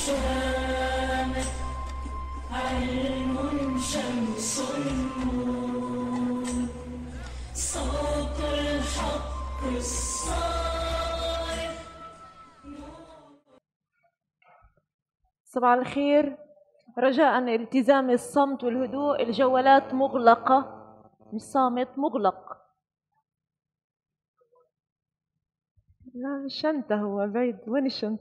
شامخ علم شمس النور صوت الحق الصارخ. صباح الخير. رجاء التزام الصمت والهدوء، الجوالات مغلقة، مش صامت، مغلق. لا الشنطة، هو بعيد، وين الشنطة؟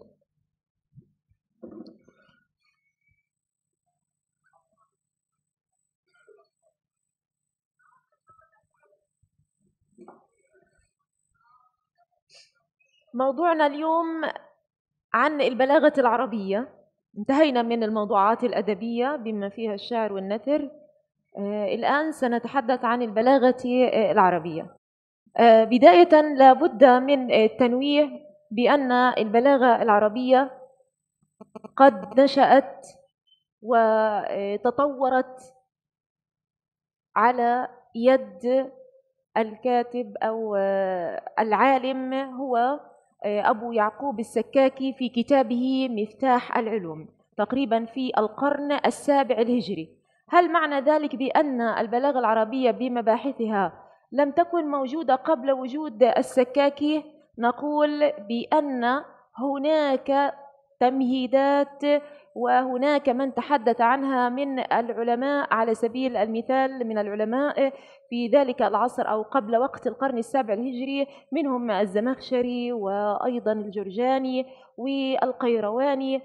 موضوعنا اليوم عن البلاغة العربية. انتهينا من الموضوعات الأدبية بما فيها الشعر والنثر. الآن سنتحدث عن البلاغة العربية. بداية لابد من التنويه بأن البلاغة العربية قد نشأت وتطورت على يد الكاتب أو العالم هو أبو يعقوب السكاكي في كتابه مفتاح العلوم، تقريبا في القرن السابع الهجري. هل معنى ذلك بأن البلاغة العربية بمباحثها لم تكن موجودة قبل وجود السكاكي؟ نقول بأن هناك تمهيدات وهناك من تحدث عنها من العلماء، على سبيل المثال من العلماء في ذلك العصر أو قبل وقت القرن السابع الهجري، منهم الزمخشري وأيضا الجرجاني والقيرواني،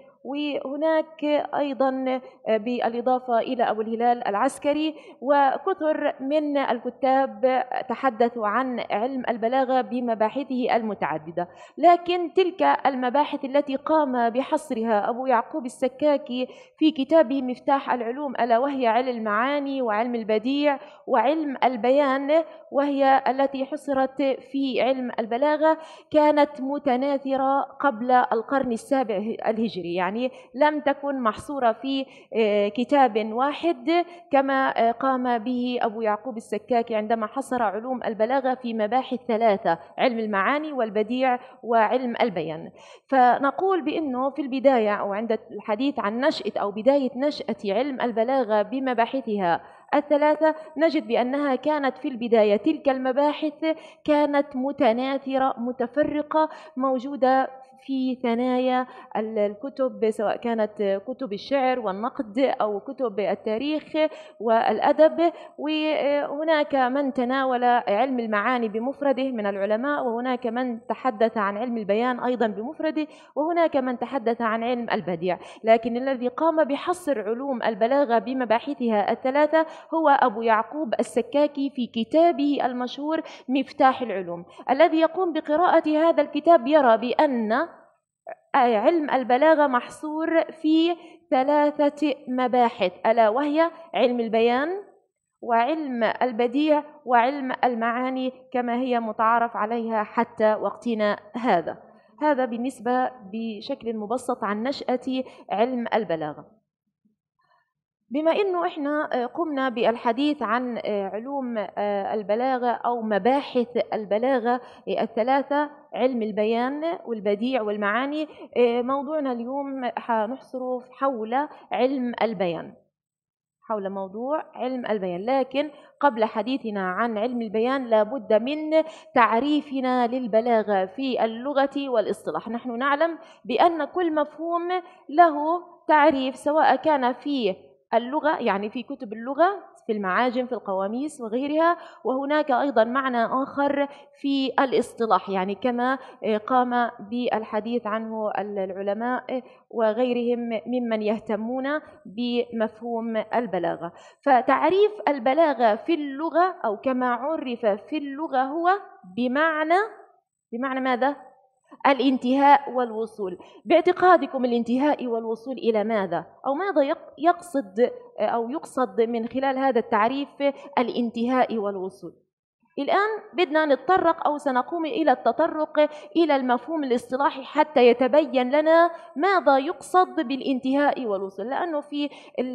وهناك أيضا بالإضافة إلى أبو الهلال العسكري، وكثر من الكتاب تحدثوا عن علم البلاغة بمباحثه المتعددة. لكن تلك المباحث التي قام بحصرها أبو يعقوب السكاكي في كتابه مفتاح العلوم، ألا وهي علم المعاني وعلم البديع وعلم البيان، وهي التي حصرت في علم البلاغة، كانت متناثرة قبل القرن السابع الهجري، يعني لم تكن محصورة في كتاب واحد كما قام به أبو يعقوب السكاكي عندما حصر علوم البلاغة في مباحث ثلاثة: علم المعاني والبديع وعلم البيان. فنقول بأنه في البداية أو عند الحديث عن نشأة أو بداية نشأة علم البلاغة بمباحثها الثلاثة، نجد بأنها كانت في البداية تلك المباحث كانت متناثرة متفرقة، موجودة في ثنايا الكتب، سواء كانت كتب الشعر والنقد أو كتب التاريخ والأدب. وهناك من تناول علم المعاني بمفرده من العلماء، وهناك من تحدث عن علم البيان أيضا بمفرده، وهناك من تحدث عن علم البديع. لكن الذي قام بحصر علوم البلاغة بمباحثها الثلاثة هو أبو يعقوب السكاكي في كتابه المشهور مفتاح العلوم. الذي يقوم بقراءة هذا الكتاب يرى بأن علم البلاغة محصور في ثلاثة مباحث، ألا وهي علم البيان وعلم البديع وعلم المعاني كما هي متعارف عليها حتى وقتنا هذا. هذا بالنسبة بشكل مبسط عن نشأة علم البلاغة. بما إنه إحنا قمنا بالحديث عن علوم البلاغة أو مباحث البلاغة الثلاثة: علم البيان والبديع والمعاني، موضوعنا اليوم حنحصره حول علم البيان، حول موضوع علم البيان. لكن قبل حديثنا عن علم البيان لابد من تعريفنا للبلاغة في اللغة والاصطلاح. نحن نعلم بأن كل مفهوم له تعريف، سواء كان في اللغة يعني في كتب اللغة، في المعاجم، في القواميس وغيرها، وهناك أيضا معنى آخر في الاصطلاح، يعني كما قام بالحديث عنه العلماء وغيرهم ممن يهتمون بمفهوم البلاغة. فتعريف البلاغة في اللغة أو كما عرف في اللغة هو بمعنى ماذا؟ الانتهاء والوصول. باعتقادكم الانتهاء والوصول إلى ماذا؟ أو ماذا يقصد من خلال هذا التعريف الانتهاء والوصول؟ الآن بدنا نتطرق أو سنقوم إلى التطرق إلى المفهوم الاصطلاحي حتى يتبين لنا ماذا يقصد بالانتهاء والوصول، لأنه في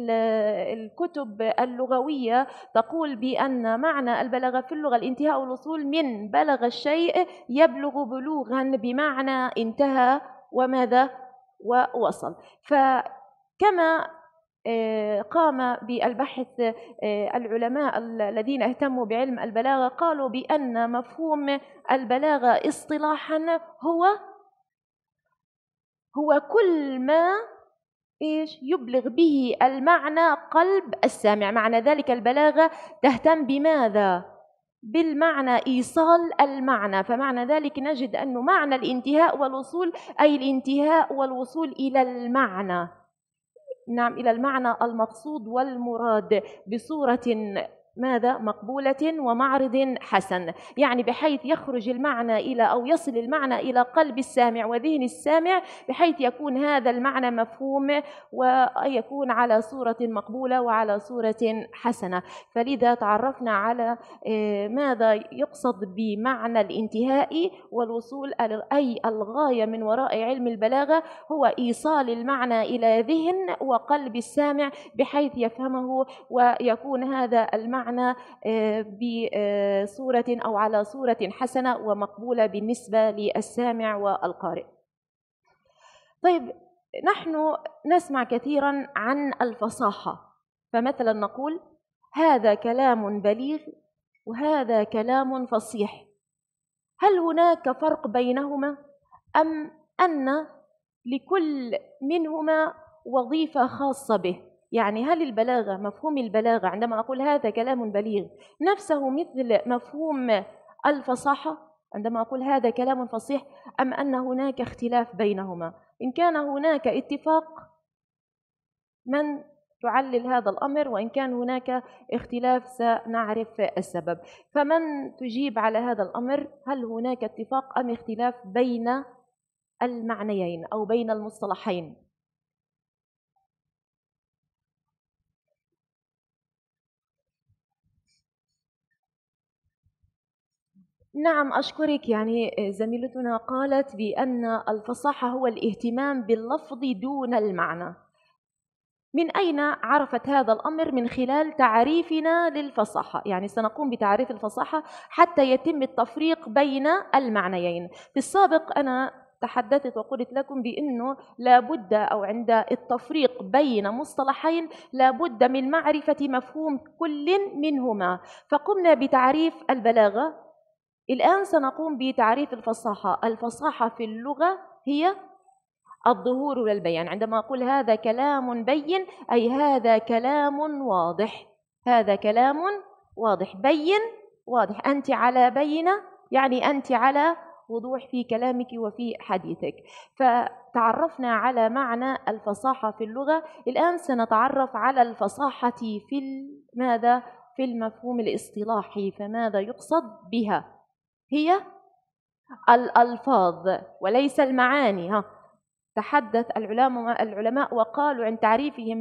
الكتب اللغوية تقول بأن معنى البلاغة في اللغة الانتهاء والوصول، من بلغ الشيء يبلغ بلوغا بمعنى انتهى وماذا ووصل. فكما قام بالبحث العلماء الذين اهتموا بعلم البلاغة، قالوا بأن مفهوم البلاغة اصطلاحا هو كل ما يبلغ به المعنى قلب السامع. معنى ذلك البلاغة تهتم بماذا؟ بالمعنى، إيصال المعنى. فمعنى ذلك نجد أن معنى الانتهاء والوصول أي الانتهاء والوصول إلى المعنى، نعم، إلى المعنى المقصود والمراد بصورة ماذا؟ مقبولة ومعرض حسن، يعني بحيث يخرج المعنى إلى أو يصل المعنى إلى قلب السامع وذهن السامع، بحيث يكون هذا المعنى مفهوم ويكون على صورة مقبولة وعلى صورة حسنة. فلذا تعرفنا على ماذا يقصد بمعنى الانتهاء والوصول، أي الغاية من وراء علم البلاغة هو إيصال المعنى إلى ذهن وقلب السامع بحيث يفهمه ويكون هذا المعنى بصورة أو على صورة حسنة ومقبولة بالنسبة للسامع والقارئ. طيب، نحن نسمع كثيرا عن الفصاحة، فمثلا نقول هذا كلام بليغ وهذا كلام فصيح. هل هناك فرق بينهما أم أن لكل منهما وظيفة خاصة به؟ يعني هل البلاغة، مفهوم البلاغة عندما أقول هذا كلام بليغ نفسه مثل مفهوم الفصاحة عندما أقول هذا كلام فصيح، أم أن هناك اختلاف بينهما؟ إن كان هناك اتفاق من تعلل هذا الأمر، وإن كان هناك اختلاف سنعرف السبب. فمن تجيب على هذا الأمر، هل هناك اتفاق أم اختلاف بين المعنيين أو بين المصطلحين؟ نعم، أشكرك. يعني زميلتنا قالت بأن الفصاحة هو الاهتمام باللفظ دون المعنى. من أين عرفت هذا الأمر؟ من خلال تعريفنا للفصاحة. يعني سنقوم بتعريف الفصاحة حتى يتم التفريق بين المعنيين. في السابق أنا تحدثت وقلت لكم بأنه لابد أو عند التفريق بين مصطلحين لابد من معرفة مفهوم كل منهما، فقمنا بتعريف البلاغة. الآن سنقوم بتعريف الفصاحة. الفصاحة في اللغة هي الظهور والبيان. عندما أقول هذا كلام بين أي هذا كلام واضح، هذا كلام واضح. بين واضح، أنت على بينة، يعني أنت على وضوح في كلامك وفي حديثك. فتعرفنا على معنى الفصاحة في اللغة. الآن سنتعرف على الفصاحة في ماذا؟ في المفهوم الاصطلاحي. فماذا يقصد بها؟ هي الألفاظ وليس المعاني. تحدث العلماء وقالوا عن تعريفهم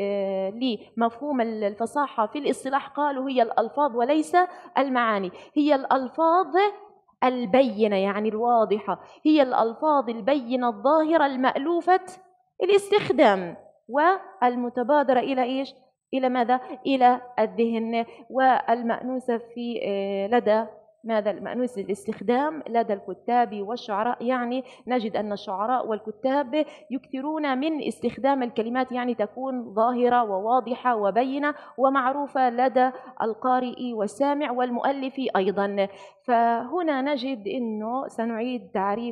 لمفهوم الفصاحة في الاصطلاح، قالوا هي الألفاظ وليس المعاني. هي الألفاظ البينة يعني الواضحة، هي الألفاظ البينة الظاهرة المألوفة الاستخدام والمتبادرة إلى إيش؟ إلى ماذا؟ إلى الذهن، والمأنوسة في لدى ماذا؟ المأنوس الاستخدام لدى الكتاب والشعراء. يعني نجد أن الشعراء والكتاب يكثرون من استخدام الكلمات، يعني تكون ظاهرة وواضحة وبينة ومعروفة لدى القارئ والسامع والمؤلف أيضا. فهنا نجد أنه سنعيد تعريف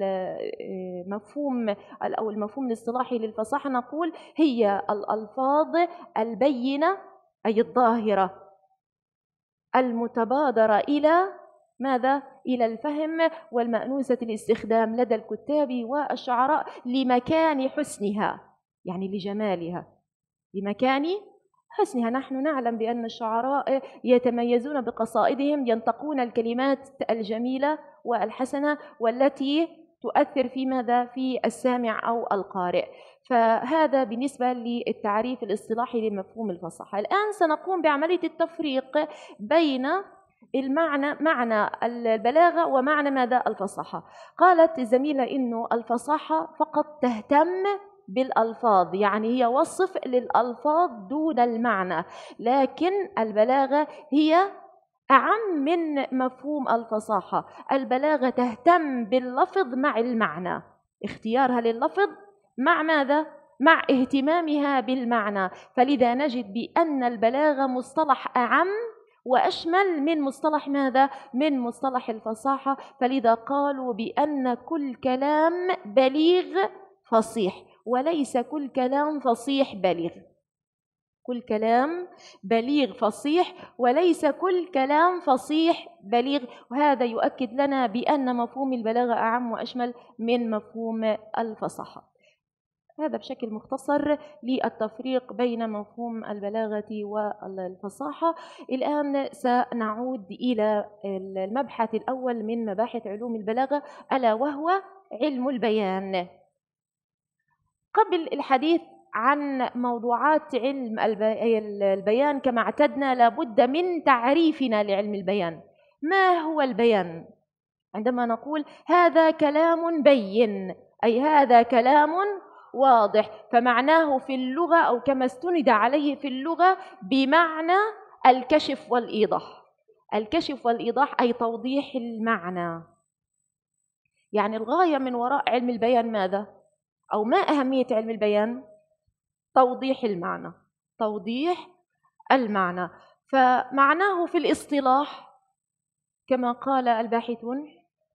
المفهوم أو المفهوم الاصطلاحي للفصاحة. نقول هي الألفاظ البينة أي الظاهرة المتبادرة إلى ماذا؟ إلى الفهم والمأنوسة الاستخدام لدى الكتاب والشعراء لمكان حسنها، يعني لجمالها، لمكان حسنها. نحن نعلم بأن الشعراء يتميزون بقصائدهم، ينطقون الكلمات الجميلة والحسنة والتي تؤثر في ماذا؟ في السامع أو القارئ. فهذا بالنسبة للتعريف الاصطلاحي لمفهوم الفصاحة. الآن سنقوم بعملية التفريق بين معنى البلاغة ومعنى ماذا؟ الفصاحة. قالت الزميلة إنه الفصاحة فقط تهتم بالألفاظ، يعني هي وصف للألفاظ دون المعنى، لكن البلاغة هي أعم من مفهوم الفصاحة. البلاغة تهتم باللفظ مع المعنى، اختيارها لللفظ مع ماذا؟ مع اهتمامها بالمعنى. فلذا نجد بأن البلاغة مصطلح أعم وأشمل من مصطلح ماذا؟ من مصطلح الفصاحة. فلذا قالوا بأن كل كلام بليغ فصيح، وليس كل كلام فصيح بليغ. كل كلام بليغ فصيح وليس كل كلام فصيح بليغ. وهذا يؤكد لنا بأن مفهوم البلاغة أعم وأشمل من مفهوم الفصاحة. هذا بشكل مختصر للتفريق بين مفهوم البلاغة والفصاحة. الآن سنعود إلى المبحث الأول من مباحث علوم البلاغة، ألا وهو علم البيان. قبل الحديث عن موضوعات علم البيان كما اعتدنا لابد من تعريفنا لعلم البيان. ما هو البيان؟ عندما نقول هذا كلام بين، أي هذا كلام واضح، فمعناه في اللغة أو كما استند عليه في اللغة بمعنى الكشف والإيضاح. الكشف والإيضاح أي توضيح المعنى. يعني الغاية من وراء علم البيان ماذا؟ أو ما أهمية علم البيان؟ توضيح المعنى. توضيح المعنى. فمعناه في الاصطلاح كما قال الباحثون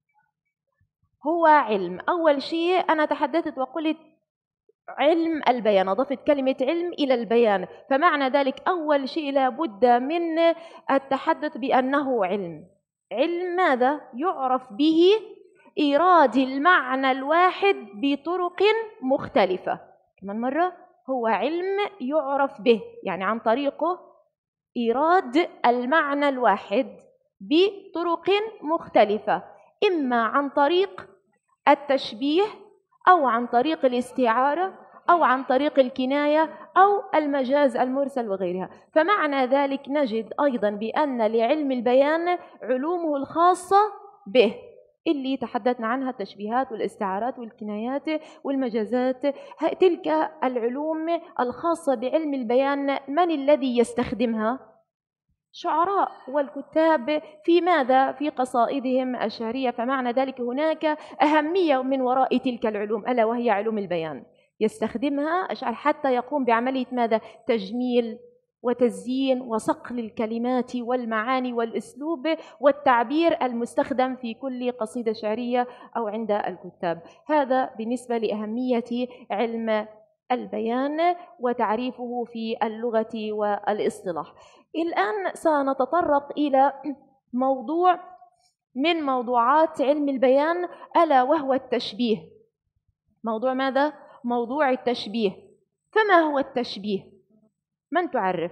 هو علم. أول شيء أنا تحدثت وقلت علم البيان، أضفت كلمة علم إلى البيان، فمعنى ذلك أول شيء لابد من التحدث بأنه علم. علم ماذا؟ يعرف به إيراد المعنى الواحد بطرق مختلفة. كمان مرة، هو علم يعرف به، يعني عن طريقه إيراد المعنى الواحد بطرق مختلفة، إما عن طريق التشبيه أو عن طريق الاستعارة أو عن طريق الكناية أو المجاز المرسل وغيرها. فمعنى ذلك نجد أيضا بأن لعلم البيان علومه الخاصة به اللي تحدثنا عنها، التشبيهات والاستعارات والكنايات والمجازات. تلك العلوم الخاصة بعلم البيان من الذي يستخدمها؟ شعراء والكتاب في ماذا؟ في قصائدهم الشعرية. فمعنى ذلك هناك أهمية من وراء تلك العلوم، ألا وهي علوم البيان. يستخدمها الشاعر حتى يقوم بعملية ماذا؟ تجميل وتزيين وصقل الكلمات والمعاني والأسلوب والتعبير المستخدم في كل قصيدة شعرية أو عند الكتاب. هذا بالنسبة لأهمية علم البيان وتعريفه في اللغة والاصطلاح. الآن سنتطرق إلى موضوع من موضوعات علم البيان، ألا وهو التشبيه. موضوع ماذا؟ موضوع التشبيه. فما هو التشبيه؟ من تعرف؟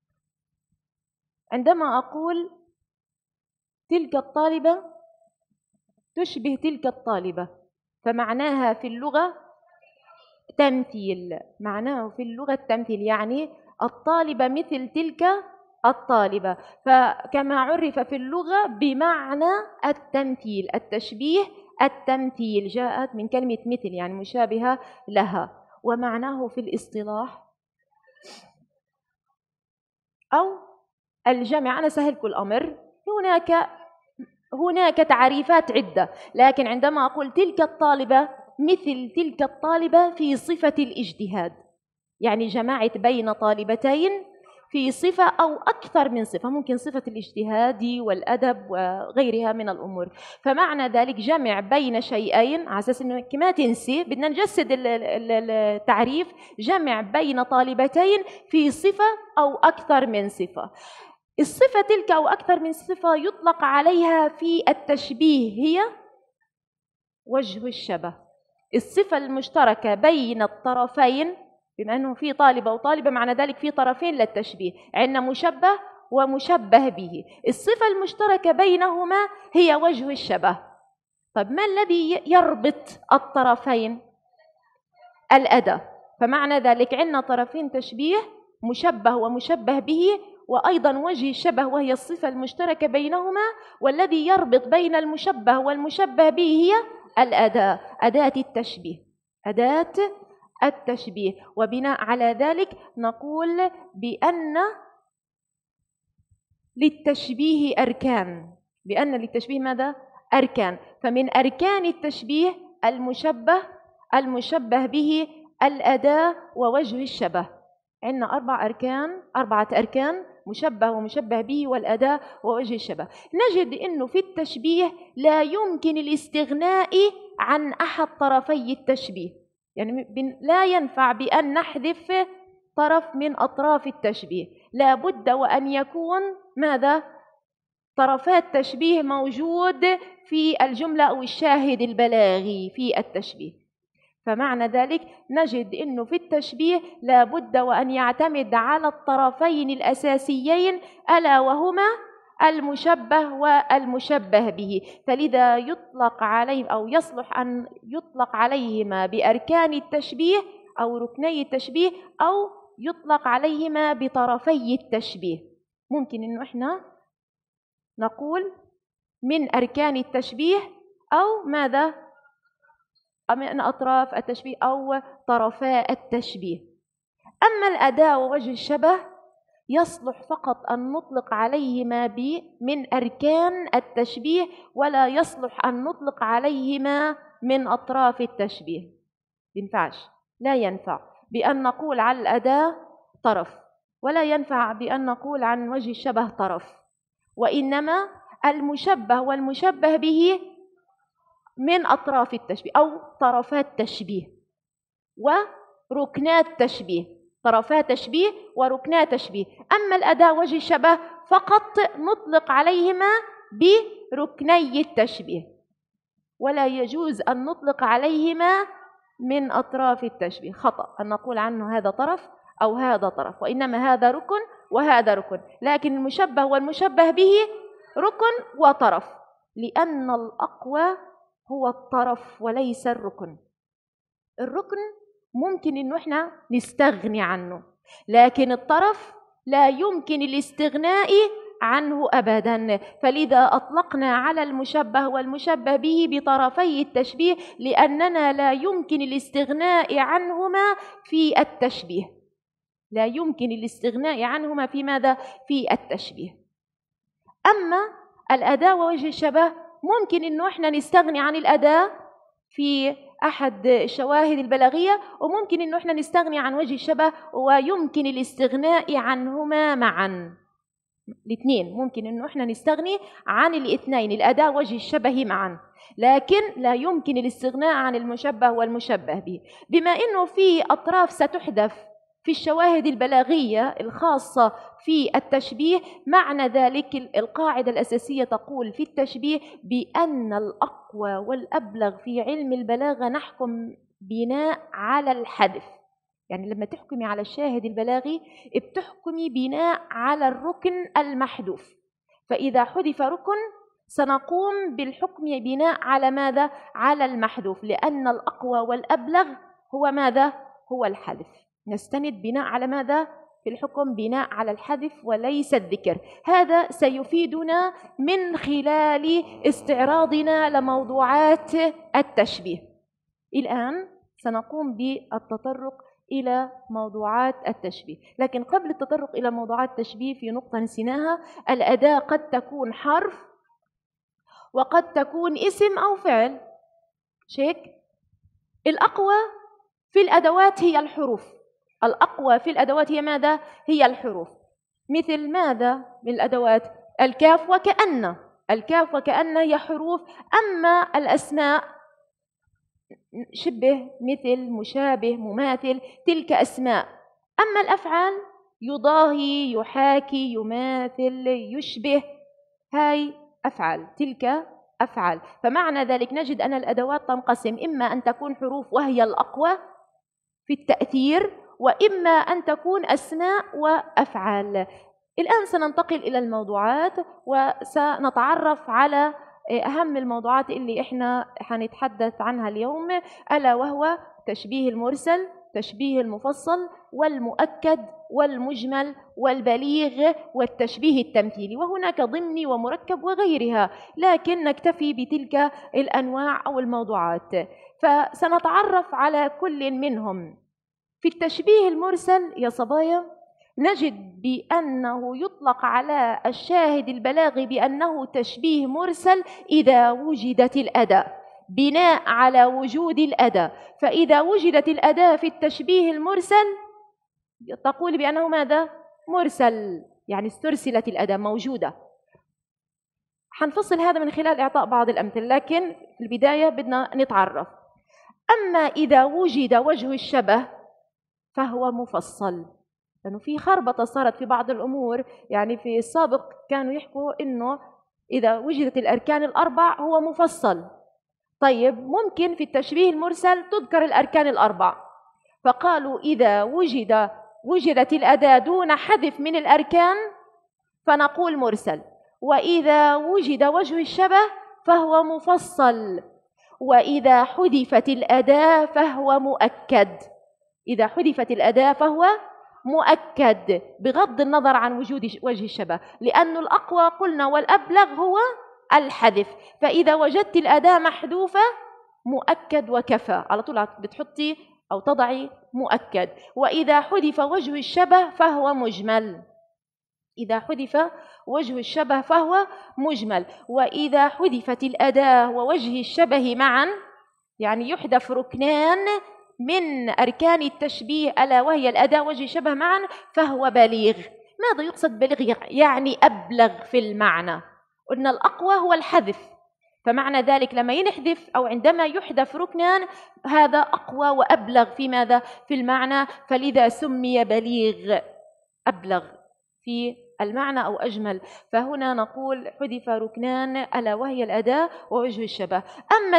عندما أقول تلك الطالبة تشبه تلك الطالبة، فمعناها في اللغة تمثيل. معناه في اللغة التمثيل، يعني الطالبة مثل تلك الطالبة. فكما عرف في اللغة بمعنى التمثيل، التشبيه التمثيل جاءت من كلمة مثل، يعني مشابهة لها. ومعناه في الاصطلاح أو الجمع. أنا سهلكم الأمر، هناك تعريفات عدة، لكن عندما أقول تلك الطالبة مثل تلك الطالبة في صفة الاجتهاد، يعني جمعت بين طالبتين في صفة أو أكثر من صفة، ممكن صفة الاجتهاد والأدب وغيرها من الأمور. فمعنى ذلك جمع بين شيئين، على أساس أنه كما تنسي بدنا نجسد التعريف، جمع بين طالبتين في صفة أو أكثر من صفة. الصفة تلك أو أكثر من صفة يطلق عليها في التشبيه هي وجه الشبه، الصفة المشتركة بين الطرفين. بما أنه في طالبة وطالبة، معنى ذلك في طرفين للتشبيه، عندنا مشبه ومشبه به. الصفة المشتركة بينهما هي وجه الشبه. طيب ما الذي يربط الطرفين؟ الأداة. فمعنى ذلك عندنا طرفين تشبيه، مشبه ومشبه به، وأيضا وجه الشبه وهي الصفة المشتركة بينهما. والذي يربط بين المشبه والمشبه به هي الأداة، أداة التشبيه، أداة التشبيه. وبناء على ذلك نقول بأن للتشبيه أركان. بأن للتشبيه ماذا؟ أركان. فمن أركان التشبيه المشبه المشبه به، الأداة، ووجه الشبه. عندنا 4 أركان: مشبه ومشبه به والأداة ووجه الشبه. نجد أنه في التشبيه لا يمكن الاستغناء عن أحد طرفي التشبيه، يعني لا ينفع بأن نحذف طرف من أطراف التشبيه، لا بد وأن يكون ماذا؟ طرفات تشبيه موجود في الجملة أو الشاهد البلاغي في التشبيه. فمعنى ذلك نجد أنه في التشبيه لا بد وأن يعتمد على الطرفين الأساسيين، ألا وهما المشبه والمشبه به، فلذا يطلق عليه أو يصلح أن يطلق عليهما بأركان التشبيه أو ركني التشبيه، أو يطلق عليهما بطرفي التشبيه. ممكن أنه إحنا نقول من أركان التشبيه أو ماذا؟ من أطراف التشبيه أو طرفا التشبيه. أما الأداة ووجه الشبه يصلح فقط أن نطلق عليهما من أركان التشبيه، ولا يصلح أن نطلق عليهما من أطراف التشبيه. ينفعش، لا ينفع بأن نقول على الأداة طرف، ولا ينفع بأن نقول عن وجه الشبه طرف، وإنما المشبه والمشبه به من أطراف التشبيه أو طرفات تشبيه وركنات تشبيه، طرفات تشبيه وركنات تشبيه. أما الأداة وجه الشبه فقط نطلق عليهما بركني التشبيه، ولا يجوز أن نطلق عليهما من أطراف التشبيه. خطأ أن نقول عنه هذا طرف أو هذا طرف، وإنما هذا ركن وهذا ركن. لكن المشبه والمشبه به ركن وطرف، لأن الأقوى هو الطرف وليس الركن. الركن ممكن إنه إحنا نستغني عنه، لكن الطرف لا يمكن الاستغناء عنه أبدا. فلذا أطلقنا على المشبه والمشبه به بطرفي التشبيه، لأننا لا يمكن الاستغناء عنهما في التشبيه، لا يمكن الاستغناء عنهما في ماذا؟ في التشبيه. أما الأداة ووجه الشبه ممكن إنه إحنا نستغني عن الأداة في أحد الشواهد البلاغية، وممكن إنه إحنا نستغني عن وجه الشبه، ويمكن الاستغناء عنهما معا. الاثنين ممكن إنه إحنا نستغني عن الاثنين، الأداة وجه الشبه معا، لكن لا يمكن الاستغناء عن المشبه والمشبه به. بما إنه في أطراف ستحذف في الشواهد البلاغية الخاصة في التشبيه، معنى ذلك القاعدة الأساسية تقول في التشبيه بأن الأقوى والأبلغ في علم البلاغة نحكم بناء على الحذف. يعني لما تحكمي على الشاهد البلاغي بتحكمي بناء على الركن المحذوف، فإذا حذف ركن سنقوم بالحكم بناء على ماذا؟ على المحذوف، لأن الأقوى والأبلغ هو ماذا؟ هو الحذف. نستند بناء على ماذا؟ في الحكم بناء على الحذف وليس الذكر. هذا سيفيدنا من خلال استعراضنا لموضوعات التشبيه. الآن سنقوم بالتطرق إلى موضوعات التشبيه، لكن قبل التطرق إلى موضوعات التشبيه في نقطة نسيناها: الأداة قد تكون حرف وقد تكون اسم أو فعل. شيك الأقوى في الأدوات هي الحروف، الأقوى في الأدوات هي ماذا؟ هي الحروف. مثل ماذا من الأدوات؟ الكاف وكأن، الكاف وكأن هي حروف. أما الأسماء شبه، مثل، مشابه، مماثل، تلك أسماء. أما الأفعال يضاهي، يحاكي، يماثل، يشبه، هاي أفعال، تلك أفعال. فمعنى ذلك نجد أن الأدوات تنقسم: إما أن تكون حروف وهي الأقوى في التأثير، وإما أن تكون أسماء وأفعال. الآن سننتقل إلى الموضوعات وسنتعرف على أهم الموضوعات اللي إحنا حنتحدث عنها اليوم، ألا وهو تشبيه المرسل، تشبيه المفصل، والمؤكد، والمجمل، والبليغ، والتشبيه التمثيلي، وهناك ضمني ومركب وغيرها، لكن نكتفي بتلك الأنواع أو الموضوعات. فسنتعرف على كل منهم. في التشبيه المرسل يا صبايا نجد بأنه يطلق على الشاهد البلاغي بأنه تشبيه مرسل إذا وجدت الأداة. بناء على وجود الأداة. فإذا وجدت الأداة في التشبيه المرسل تقول بأنه ماذا؟ مرسل، يعني استرسلت الأداة موجودة. حنفصل هذا من خلال إعطاء بعض الأمثلة، لكن في البداية بدنا نتعرف. أما إذا وجد وجه الشبه فهو مفصل، لأنه في خربطة صارت في بعض الأمور. يعني في السابق كانوا يحكوا إنه إذا وجدت الأركان الأربع هو مفصل. طيب ممكن في التشبيه المرسل تذكر الأركان الأربع، فقالوا إذا وجدت الأداة دون حذف من الأركان فنقول مرسل، وإذا وجد وجه الشبه فهو مفصل، وإذا حذفت الأداة فهو مؤكد. إذا حذفت الأداة فهو مؤكد بغض النظر عن وجود وجه الشبه، لأن الأقوى قلنا والأبلغ هو الحذف. فإذا وجدت الأداة محذوفة مؤكد وكفى، على طول بتحطي أو تضعي مؤكد. وإذا حذف وجه الشبه فهو مجمل. إذا حذف وجه الشبه فهو مجمل. وإذا حذفت الأداة ووجه الشبه معا، يعني يحذف ركنان من أركان التشبيه ألا وهي الأداة وجه الشبه معا، فهو بليغ. ماذا يقصد بليغ؟ يعني أبلغ في المعنى. قلنا الأقوى هو الحذف، فمعنى ذلك لما ينحذف أو عندما يحذف ركنان هذا أقوى وأبلغ في ماذا؟ في المعنى، فلذا سمي بليغ، أبلغ في المعنى أو أجمل. فهنا نقول حذف ركنان ألا وهي الأداة ووجه الشبه. أما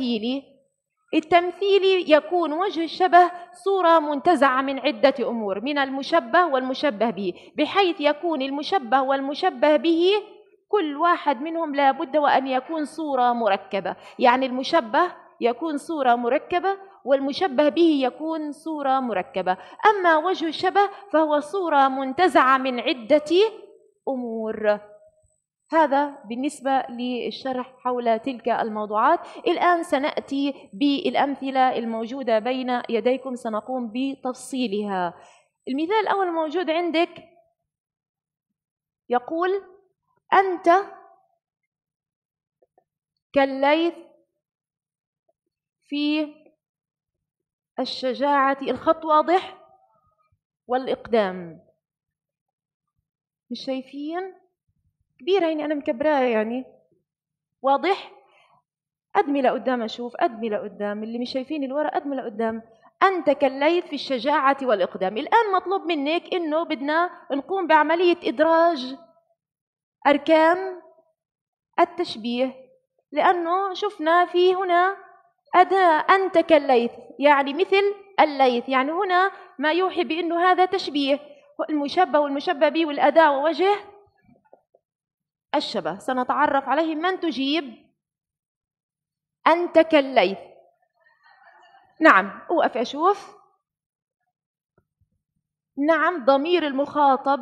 التمثيلي يكون وجه الشبه صورة منتزعة من عدة أمور، من المشبه والمشبه به، بحيث يكون المشبه والمشبه به كل واحد منهم لا بد وأن يكون صورة مركبة. يعني المشبه يكون صورة مركبة والمشبه به يكون صورة مركبة. أما وجه الشبه فهو صورة منتزعة من عدة أمور. هذا بالنسبة للشرح حول تلك الموضوعات. الآن سنأتي بالأمثلة الموجودة بين يديكم، سنقوم بتفصيلها. المثال الأول موجود عندك يقول: أنت كالليث في الشجاعة. الخط واضح والإقدام مش شايفين؟ كبيرة يعني، أنا مكبراه يعني. واضح؟ أدمي لقدام أشوف، أدمي لقدام، اللي مش شايفين الورق أدمي لقدام. أنت كالليث في الشجاعة والإقدام. الآن مطلوب منك إنه بدنا نقوم بعملية إدراج أركان التشبيه، لأنه شفنا في هنا أداة أنت كالليث، يعني مثل الليث، يعني هنا ما يوحي بأنه هذا تشبيه، المشبه والمشبه به والأداة ووجه الشبه. سنتعرف عليه. من تجيب؟ أنت كالليث. نعم، أوقف أشوف. نعم، ضمير المخاطب.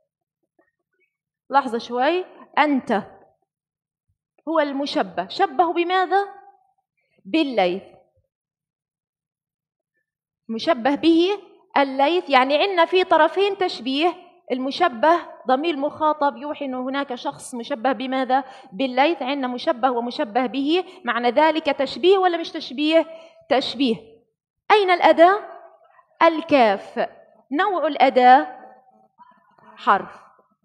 لحظة شوي. أنت هو المشبه، شبه بماذا؟ بالليث. مشبه به الليث، يعني عندنا في طرفين تشبيه. المشبه ضمير مخاطب يوحي أنه هناك شخص مشبه بماذا؟ بالليث. عندنا مشبه ومشبه به، معنى ذلك تشبيه ولا مش تشبيه؟ تشبيه. أين الأداة؟ الكاف. نوع الأداة حرف.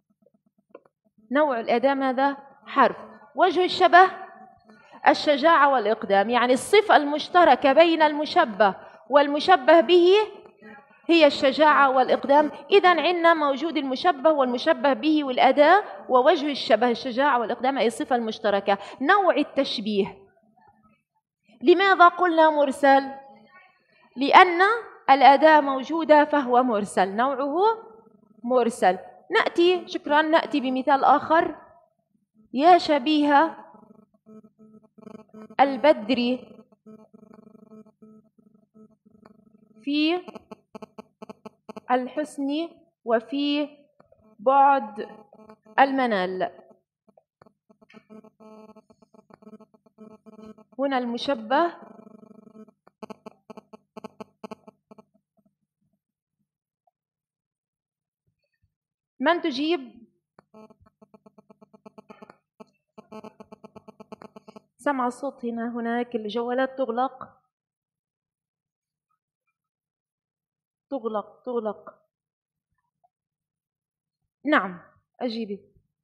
نوع الأداة ماذا؟ حرف. وجه الشبه الشجاعة والإقدام، يعني الصفة المشتركة بين المشبه والمشبه به هي الشجاعة والإقدام. إذن عندنا موجود المشبه والمشبه به والأداة ووجه الشبه الشجاعة والإقدام، أي الصفة المشتركة. نوع التشبيه، لماذا قلنا مرسل؟ لأن الأداة موجودة فهو مرسل، نوعه مرسل. نأتي، شكرا، نأتي بمثال آخر. يا شبيه البدر في الحسن وفي بعد المنال. هنا المشبه من تجيب؟ سمع الصوت هناك الجوالات تغلق. نعم أجيبي.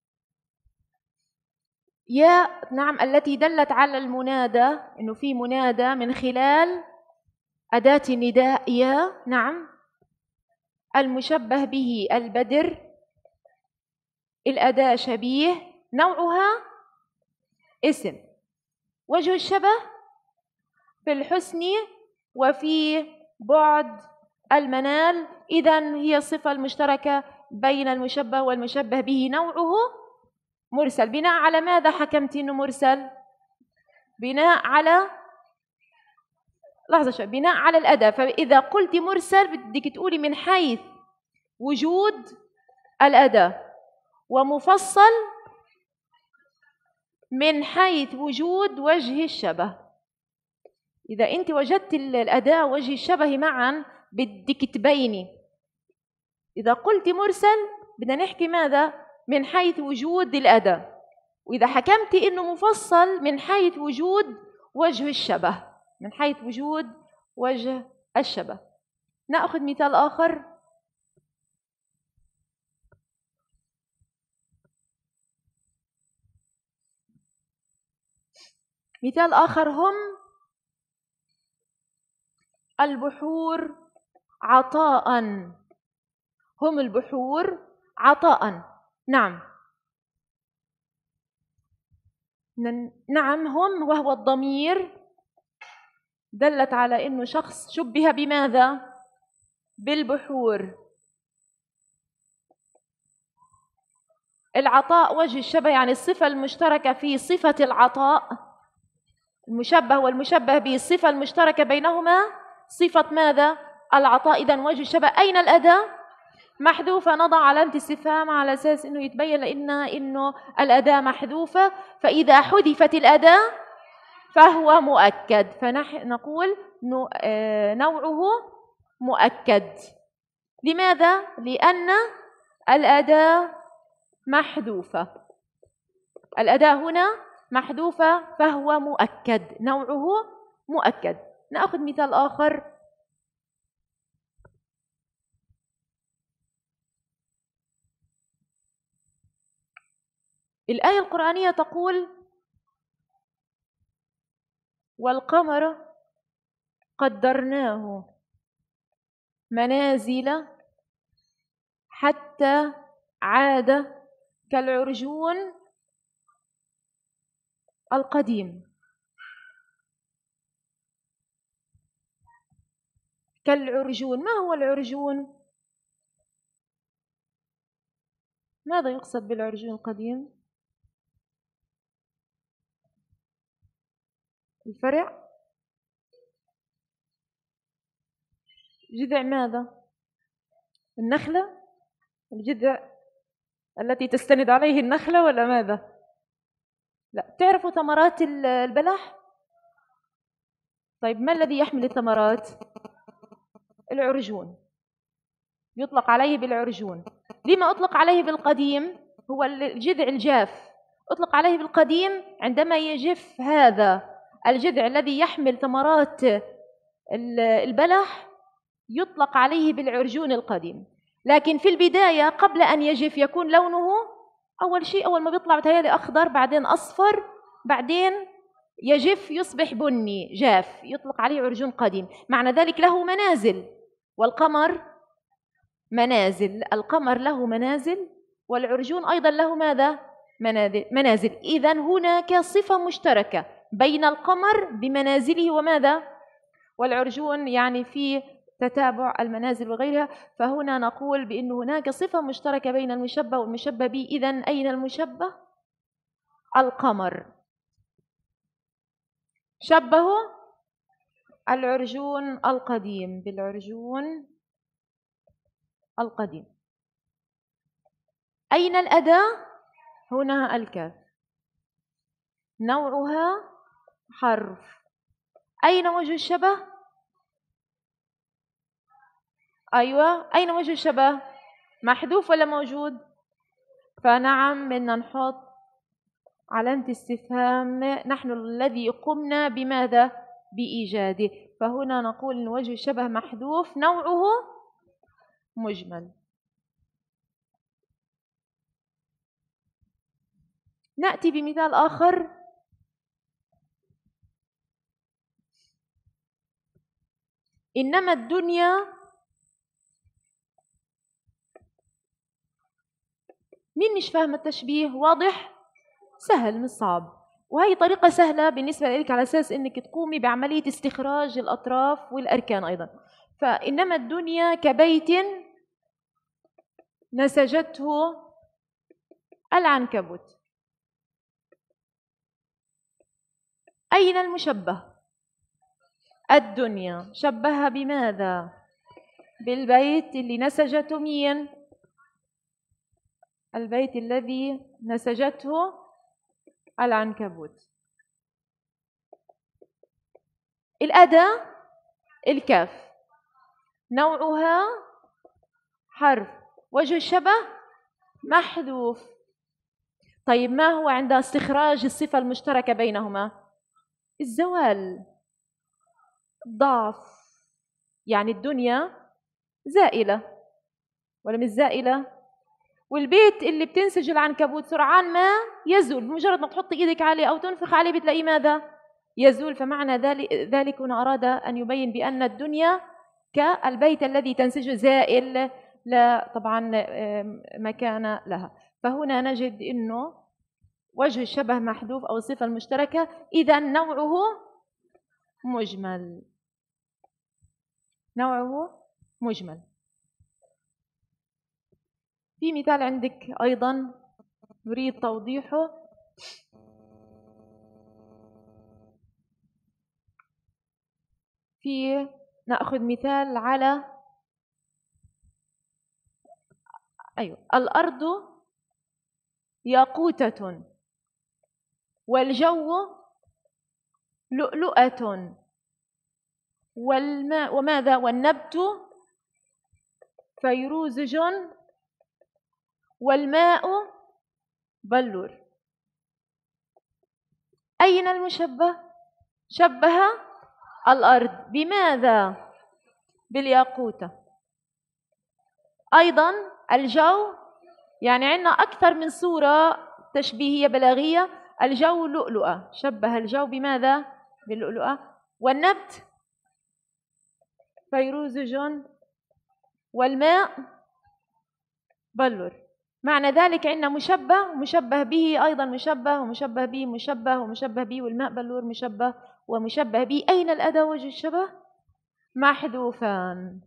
يا نعم التي دلت على المنادى، إنه في منادى من خلال أداة النداء يا. نعم. المشبه به البدر، الأداة شبيه، نوعها اسم. وجه الشبه في الحسن وفي بعد المنال، إذن هي الصفة المشتركة بين المشبه والمشبه به. نوعه مرسل. بناء على ماذا حكمت إنه مرسل؟ بناء على بناء على الأداة. فإذا قلت مرسل بدك تقولي من حيث وجود الأداة، ومفصل من حيث وجود وجه الشبه. إذا أنت وجدت الأداة وجه الشبه معا بدك تبيني. إذا قلت مرسل بدنا نحكي ماذا؟ من حيث وجود الأداة. وإذا حكمت إنه مفصل من حيث وجود وجه الشبه، من حيث وجود وجه الشبه. نأخذ مثال آخر. مثال آخر: هم البحور عطاء. هم البحور عطاء. نعم. نعم هم وهو الضمير دلت على إنه شخص شبه بماذا؟ بالبحور. العطاء وجه الشبه، يعني الصفة المشتركة في صفة العطاء. المشبه والمشبه به الصفة المشتركة بينهما صفة ماذا؟ العطاء. إذن وجه الشبه. أين الأداة؟ محذوفة. نضع علامة استفهام على أساس إنه يتبين لنا إنه الأداة محذوفة. فإذا حذفت الأداة فهو مؤكد، فنحن نقول نوعه مؤكد. لماذا؟ لأن الأداة محذوفة. الأداة هنا محذوفة فهو مؤكد، نوعه مؤكد. نأخذ مثال آخر. الآية القرآنية تقول: والقمر قدرناه منازل حتى عاد كالعرجون القديم. كالعرجون. ما هو العرجون؟ ماذا يقصد بالعرجون القديم؟ الفرع؟ جذع ماذا؟ النخلة؟ الجذع التي تستند عليه النخلة ولا ماذا؟ لا. تعرفوا ثمرات البلح؟ طيب ما الذي يحمل الثمرات؟ العرجون. يطلق عليه بالعرجون. لما أطلق عليه بالقديم؟ هو الجذع الجاف. أطلق عليه بالقديم عندما يجف هذا الجذع الذي يحمل ثمرات البلح، يطلق عليه بالعرجون القديم. لكن في البداية قبل أن يجف يكون لونه أول شيء، أول ما بيطلع بتهيألي أخضر، بعدين أصفر، بعدين يجف يصبح بني جاف، يطلق عليه عرجون قديم. معنى ذلك له منازل. والقمر منازل. القمر له منازل والعرجون أيضا له ماذا؟ منازل. إذن هناك صفة مشتركة بين القمر بمنازله وماذا؟ والعرجون، يعني في تتابع المنازل وغيرها. فهنا نقول بأن هناك صفة مشتركة بين المشبه والمشبه به. إذن أين المشبه؟ القمر. شبهه العرجون القديم بالعرجون القديم. أين الأداة؟ هنا الكاف، نوعها حرف. أين وجه الشبه؟ أيوة، أين وجه الشبه؟ محذوف ولا موجود؟ فنعم بدنا نحط علامة استفهام، نحن الذي قمنا بماذا؟ بإيجاده. فهنا نقول إن وجه الشبه محذوف، نوعه مجمل. نأتي بمثال آخر. إنما الدنيا، مين مش فاهم التشبيه؟ واضح؟ سهل مش صعب، وهي طريقة سهلة بالنسبة لك على أساس أنك تقومي بعملية استخراج الأطراف والأركان أيضا. فإنما الدنيا كبيت نسجته العنكبوت. أين المشبه؟ الدنيا، شبهها بماذا؟ بالبيت اللي نسجته مين؟ البيت الذي نسجته العنكبوت. الأداة الكاف، نوعها حرف، وجه الشبه محذوف. طيب ما هو عند استخراج الصفة المشتركة بينهما؟ الزوال، ضعف. يعني الدنيا زائلة ولا مش زائلة؟ والبيت اللي بتنسج العنكبوت سرعان ما يزول، بمجرد ما تحط ايدك عليه او تنفخ عليه بتلاقيه ماذا؟ يزول. فمعنى ذلك هنا أراد أن يبين بأن الدنيا كالبيت الذي تنسجه زائل، لا طبعا مكان لها. فهنا نجد أنه وجه الشبه محذوف أو الصفة المشتركة، إذا نوعه مجمل، نوعه مجمل. في مثال عندك أيضا نريد توضيحه. نأخذ مثال على الأرض ياقوتة والجو لؤلؤة والماء وماذا؟ والنبت فيروزج والماء بلور. أين المشبه؟ شبه الأرض بماذا؟ بالياقوتة. أيضا الجو، يعني عندنا أكثر من صورة تشبيهية بلاغية. الجو لؤلؤة، شبه الجو بماذا؟ باللؤلؤة. والنبت فيروزج والماء بلور. معنى ذلك عندنا مشبه، مشبه به، أيضا مشبه ومشبه به، مشبه ومشبه به، والماء بلور مشبه ومشبه به. أين الأداة وجه الشبه؟ محذوفان.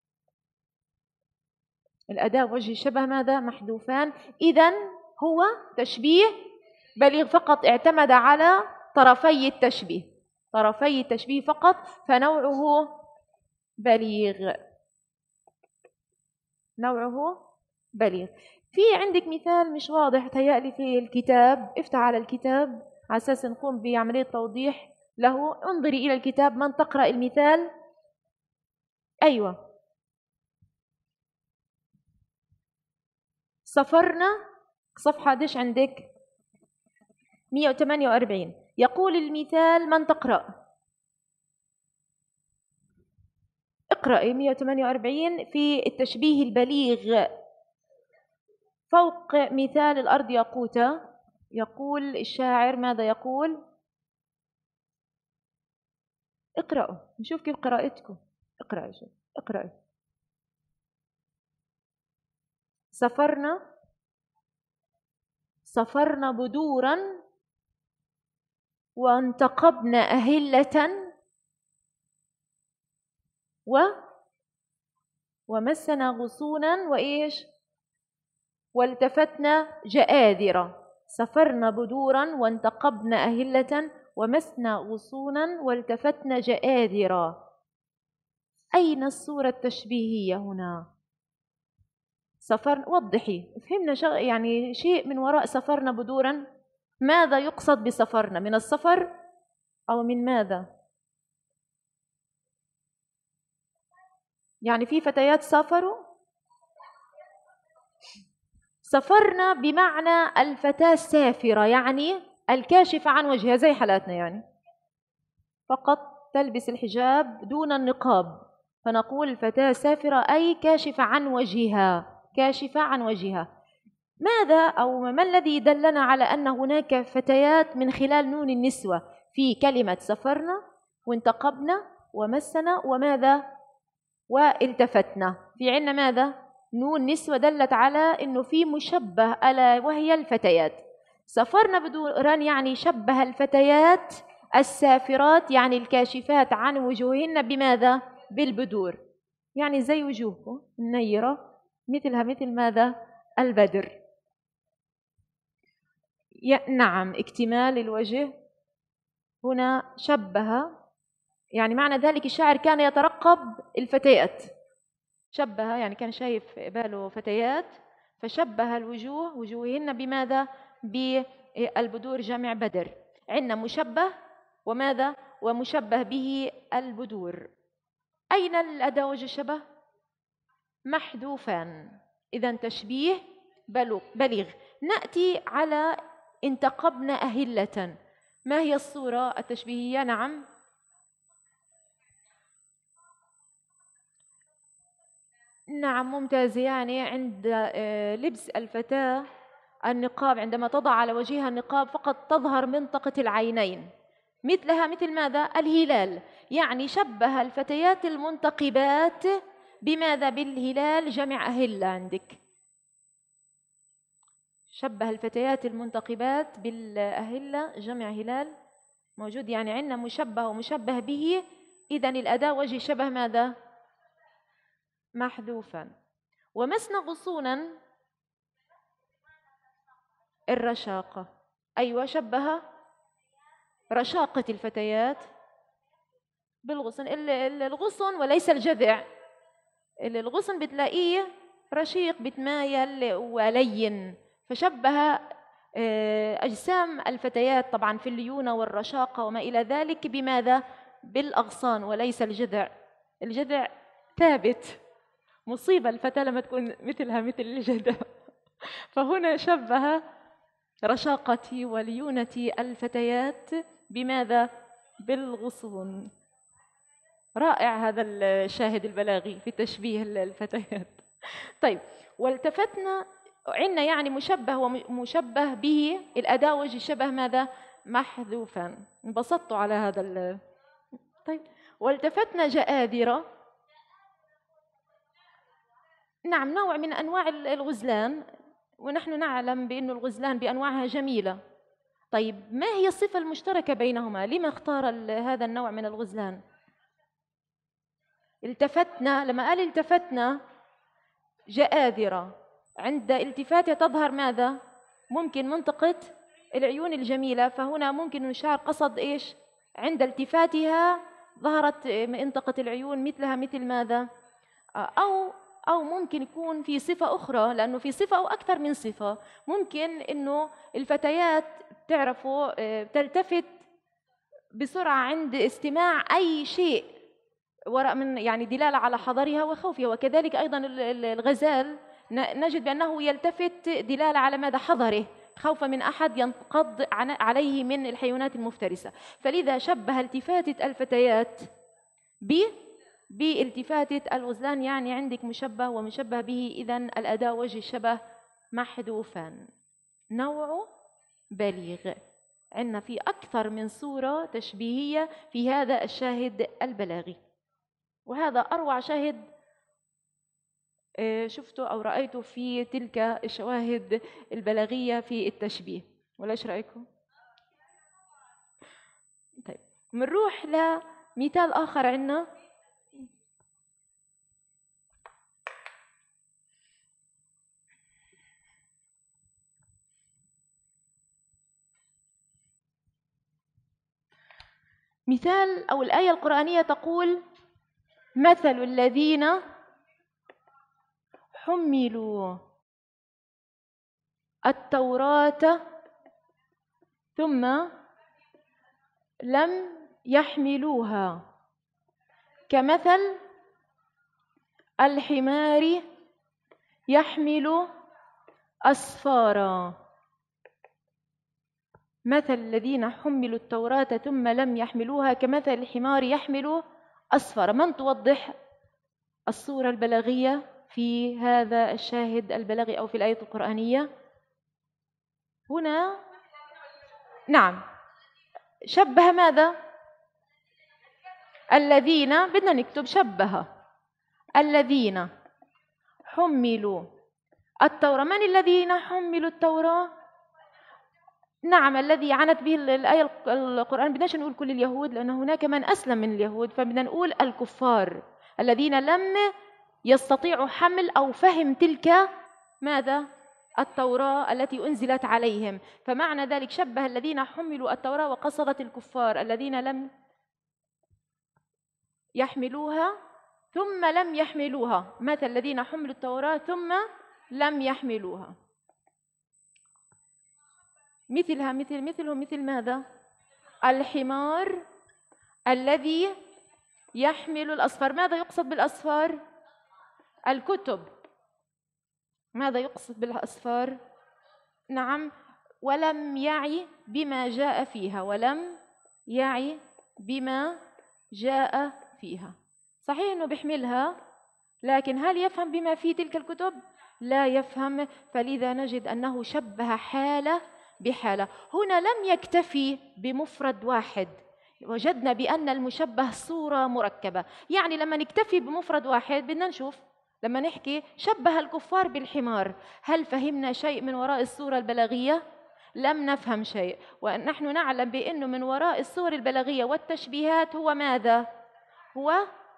الأداة وجه الشبه ماذا؟ محذوفان. إذن هو تشبيه بليغ فقط، اعتمد على طرفي التشبيه، طرفي التشبيه فقط، فنوعه بليغ، نوعه بليغ. في عندك مثال مش واضح تهيألي في الكتاب، افتح على الكتاب على أساس نقوم بعملية توضيح له. انظري إلى الكتاب من تقرأ المثال. أيوة، سافرنا، صفحة دش عندك 148. يقول المثال، من تقرأ؟ اقرأي 148 في التشبيه البليغ فوق مثال الأرض ياقوتة. يقول الشاعر ماذا يقول؟ اقرأوا نشوف كيف قراءتكم. اقرأي شوف، اقرأي. سفرنا بدورا وانتقبنا أهلة ومسنا غصونا وإيش؟ والتفتنا جآذرا. سفرنا بدورا وانتقبنا أهلة ومسنا غصونا والتفتنا جآذرا. أين الصورة التشبيهية هنا؟ وضحي، فهمنا يعني شيء من وراء سفرنا بدورا. ماذا يقصد بسفرنا؟ من السفر أو من ماذا؟ يعني في فتيات سفرنا بمعنى الفتاة السافرة، يعني الكاشفة عن وجهها زي حالاتنا، يعني فقط تلبس الحجاب دون النقاب، فنقول الفتاة سافرة أي كاشفة عن وجهها، كاشفة عن وجهها. ماذا أو ما الذي دلنا على أن هناك فتيات من خلال نون النسوة في كلمة سفرنا وانتقبنا ومسنا وماذا والتفتنا؟ في عنا ماذا؟ نون نسوة دلت على أنه في مشبه ألا وهي الفتيات. سفرنا بدوران يعني شبه الفتيات السافرات، يعني الكاشفات عن وجوههن بماذا؟ بالبدور، يعني زي وجوهكم النيرة مثلها مثل ماذا؟ البدر. نعم، اكتمال الوجه هنا شبه، يعني معنى ذلك الشاعر كان يترقب الفتيات، شبه يعني كان شايف باله فتيات فشبه الوجوه وجوههن بماذا؟ بالبدور، جمع بدر. عندنا مشبه وماذا؟ ومشبه به البدور. أين الأداة وجه الشبه؟ محذوفان، إذا تشبيه بليغ. نأتي على انتقبنا أهلة، ما هي الصورة التشبيهية؟ نعم، نعم ممتاز. يعني عند لبس الفتاة النقاب، عندما تضع على وجهها النقاب فقط تظهر منطقة العينين، مثلها مثل ماذا؟ الهلال. يعني شبه الفتيات المنتقبات بماذا؟ بالهلال، جمع أهلة عندك. شبه الفتيات المنتقبات بالأهلة، جمع هلال موجود. يعني عندنا مشبه ومشبه به، إذن الأداة وجه شبه ماذا؟ محذوفا. ومسنا غصونا الرشاقة، أيوة شبه رشاقة الفتيات بالغصن. الغصن وليس الجذع، الغصن بتلاقيه رشيق بتمايل ولين، فشبه أجسام الفتيات طبعا في الليونة والرشاقة وما إلى ذلك بماذا؟ بالأغصان وليس الجذع. الجذع ثابت، مصيبة الفتاة لما تكون مثلها مثل الجذع. فهنا شبه رشاقة وليونة الفتيات بماذا؟ بالغصون. رائع هذا الشاهد البلاغي في تشبيه الفتيات. طيب، والتفتنا عندنا يعني مشبه ومشبه به، الأداة وجه شبه ماذا؟ محذوفا. انبسطتوا على هذا طيب، والتفتنا جآذرة، نعم نوع من أنواع الغزلان، ونحن نعلم بأن الغزلان بأنواعها جميلة. طيب، ما هي الصفة المشتركة بينهما؟ لما اختار هذا النوع من الغزلان؟ التفتنا، لما قال التفتنا جآذرة، عند التفاتها تظهر ماذا؟ ممكن منطقة العيون الجميلة، فهنا ممكن الشاعر قصد إيش؟ عند التفاتها ظهرت منطقة العيون مثلها مثل ماذا؟ أو ممكن يكون في صفة أخرى، لأنه في صفة أو أكثر من صفة. ممكن إنه الفتيات تعرفوا تلتفت بسرعة عند استماع أي شيء وراء من يعني دلالة على حذرها وخوفها، وكذلك أيضا الغزال نجد بأنه يلتفت دلالة على ماذا؟ حذره، خوفا من أحد ينقض عليه من الحيوانات المفترسة. فلذا شبه التفاتة الفتيات بالتفاتة الغزلان، يعني عندك مشبه ومشبه به، إذن الأداة وجه الشبه محذوفان. نوع بليغ، عندنا في أكثر من صورة تشبيهية في هذا الشاهد البلاغي، وهذا أروع شاهد شفته أو رأيته في تلك الشواهد البلاغية في التشبيه، ولا إيش رأيكم؟ طيب، منروح لمثال آخر عندنا. مثال أو الآية القرآنية تقول: مثل الذين حملوا التوراة ثم لم يحملوها كمثل الحمار يحمل أسفارا. مثل الذين حملوا التوراة ثم لم يحملوها كمثل الحمار يحمل أسفارا. من توضح الصورة البلاغية في هذا الشاهد البلاغي أو في الآية القرآنية؟ هنا نعم، شبه ماذا؟ الذين، بدنا نكتب شبه الذين حملوا التوراة. من الذين حملوا التوراة؟ نعم، الذي عنت به الآية القرآن. بدناش نقول كل اليهود لأن هناك من أسلم من اليهود، فبدنا نقول الكفار الذين لم يستطيعوا حمل أو فهم تلك ماذا؟ التوراة التي أنزلت عليهم. فمعنى ذلك شبه الذين حملوا التوراة وقصدت الكفار الذين لم يحملوها ثم لم يحملوها. مثل الذين حملوا التوراة ثم لم يحملوها. مثلها مثلهم مثل ماذا؟ الحمار الذي يحمل الأسفار. ماذا يقصد بالأسفار؟ الكتب. ماذا يقصد بالأسفار؟ نعم، ولم يعي بما جاء فيها، ولم يعي بما جاء فيها. صحيح أنه بيحملها، لكن هل يفهم بما في تلك الكتب؟ لا يفهم. فلذا نجد أنه شبه حالة بحالة. هنا لم يكتفي بمفرد واحد، وجدنا بأن المشبه صورة مركبة. يعني لما نكتفي بمفرد واحد بدنا نشوف، لما نحكي شبه الكفار بالحمار، هل فهمنا شيء من وراء الصورة البلاغية؟ لم نفهم شيء. ونحن نعلم بأنه من وراء الصور البلاغية والتشبيهات هو ماذا؟ هو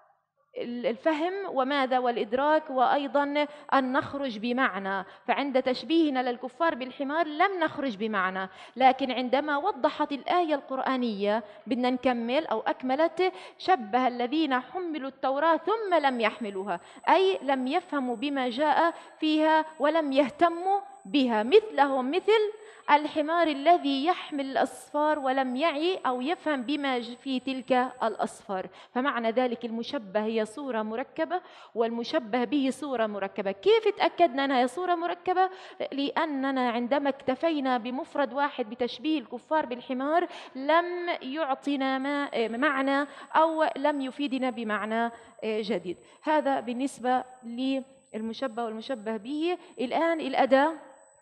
الفهم وماذا؟ والإدراك، وأيضا أن نخرج بمعنى. فعند تشبيهنا للكفار بالحمار لم نخرج بمعنى، لكن عندما وضحت الآية القرآنية بدنا نكمل أو أكملت شبه الذين حملوا التوراة ثم لم يحملوها، أي لم يفهموا بما جاء فيها ولم يهتموا بها. مثلهم مثل الحمار الذي يحمل الأسفار ولم يعي أو يفهم بما في تلك الأسفار. فمعنى ذلك المشبه هي صورة مركبة والمشبه به صورة مركبة. كيف تأكدنا أنها صورة مركبة؟ لأننا عندما اكتفينا بمفرد واحد بتشبيه الكفار بالحمار لم يعطنا معنى أو لم يفيدنا بمعنى جديد. هذا بالنسبة للمشبه والمشبه به. الآن الأداة